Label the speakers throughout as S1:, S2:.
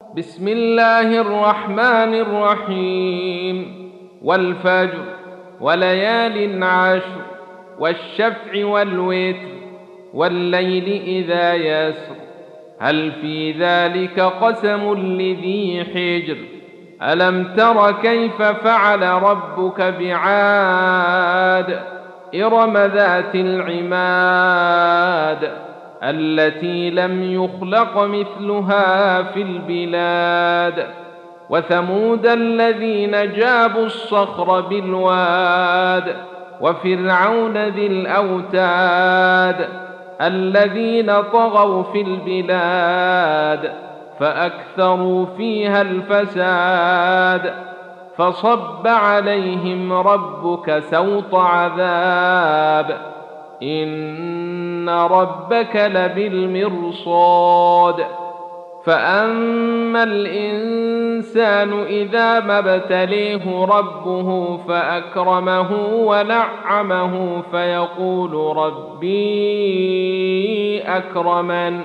S1: بسم الله الرحمن الرحيم. والفجر وليال عشر والشفع والوتر والليل إذا يسر هل في ذلك قسم لذي حجر ألم تر كيف فعل ربك بعاد إرم ذات العماد التي لم يخلق مثلها في البلاد وثمود الذين جابوا الصخر بالواد وفرعون ذي الأوتاد الذين طغوا في البلاد فأكثروا فيها الفساد فصب عليهم ربك سوط عذاب إن ربك لبالمرصاد فأما الإنسان إذا ما ابتليه ربه فأكرمه ونعمه فيقول ربي أكرمن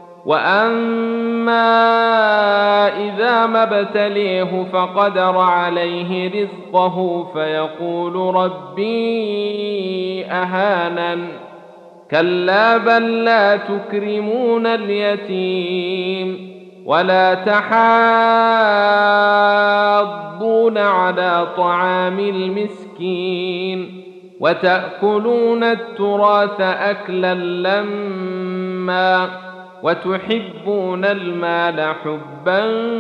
S1: وأما إذا ما ابتليه فقدر عليه رزقه فيقول ربي أهانن كلا بل لا تكرمون اليتيم ولا تحاضون على طعام المسكين وتأكلون التراث أكلا لما وتحبون المال حبا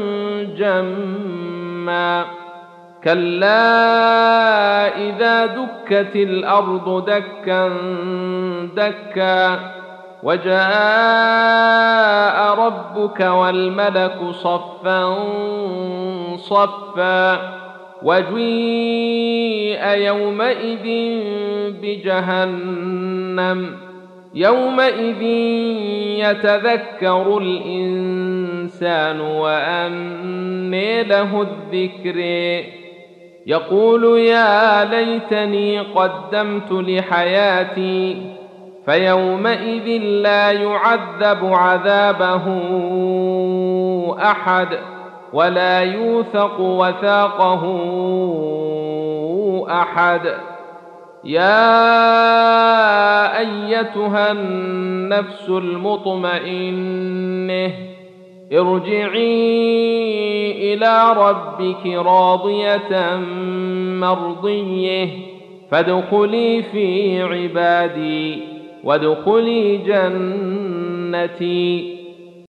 S1: جما كلا إذا دكت الأرض دكا دكا وجاء ربك والملك صفا صفا وجيء يومئذ بجهنم يومئذ يتذكر الإنسان وأنى له الذكر يقول يا ليتني قدمت لحياتي فيومئذ لا يعذب عذابه أحد ولا يوثق وثاقه أحد يا أيتها النفس المطمئنة ارجعي إلى ربك راضية مرضية فادخلي في عبادي وادخلي جنتي